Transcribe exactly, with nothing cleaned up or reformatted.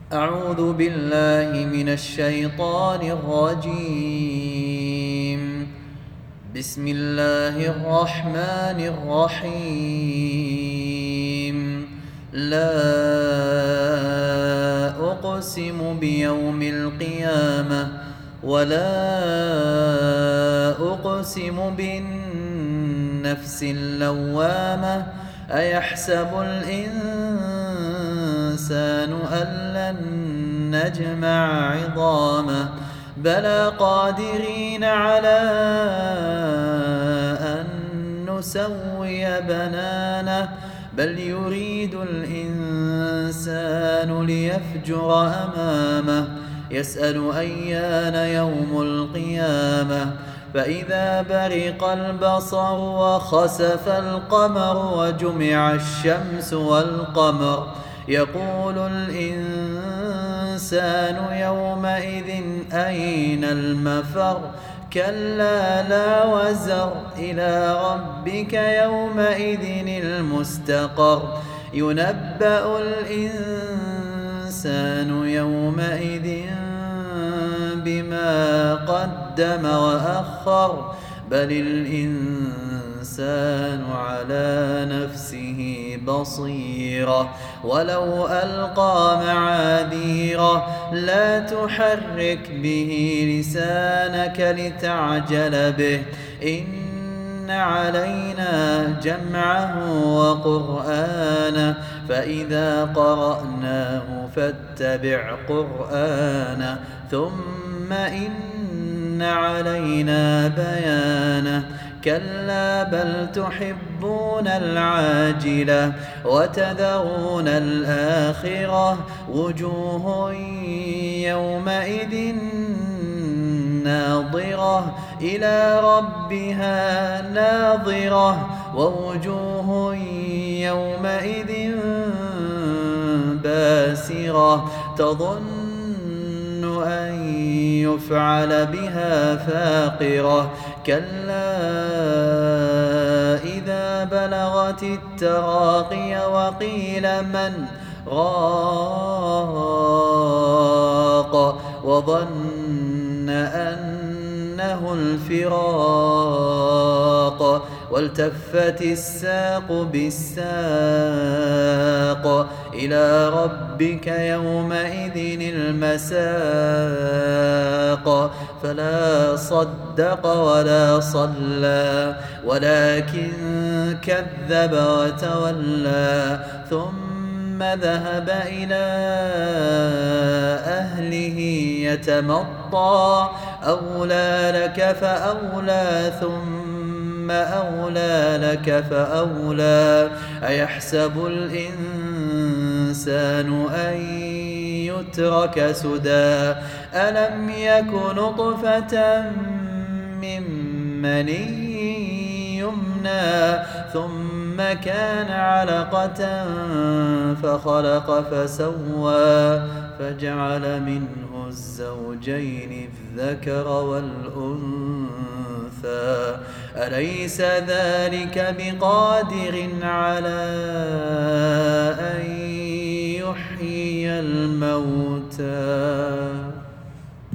أعوذ بالله من الشيطان الرجيم. بسم الله الرحمن الرحيم. لا أقسم بيوم القيامة ولا أقسم بالنفس اللوامة أيحسب الإنسان أن لن نجمع عظامه بلى قادرين على أن نسوي بنانه بل يريد الإنسان ليفجر أمامه يسأل أيان يوم القيامة فإذا برق البصر وخسف القمر وجمع الشمس والقمر يقول الإنسان يومئذ أين المفر كلا لا وزر إلى ربك يومئذ المستقر ينبأ الإنسان يومئذ بما قدم وأخر بل الإنسان على نفسه بصيرة ولو ألقى معاذيره لا تحرك به لسانك لتعجل به إن علينا جمعه وقرآنه فإذا قرأناه فاتبع قرآنه ثم إن علينا بيانه كلا بل تحبون العاجلة وتذرون الآخرة وجوه يومئذ ناظرة إلى ربها ناظرة ووجوه يومئذ باسرة تظن أن يفعل بها فاقرة كلا إذا بلغت التراقي وقيل من راق وظن أنه الفراق والتفت الساق بالساق إلى ربك يومئذ المساق فلا صدق ولا صلى ولكن كذب وتولى ثم ذهب إلى أهله يتمطى أولى لك فأولى ثم أولى لك فأولى أيحسب الإنسان أن يترك سدى ألم يك نطفة من مني يمنى ثم كان علقة فخلق فسوى فجعل منه الزوجين الذكر والأنثى أليس ذلك بقادر على أن يحيي الموتى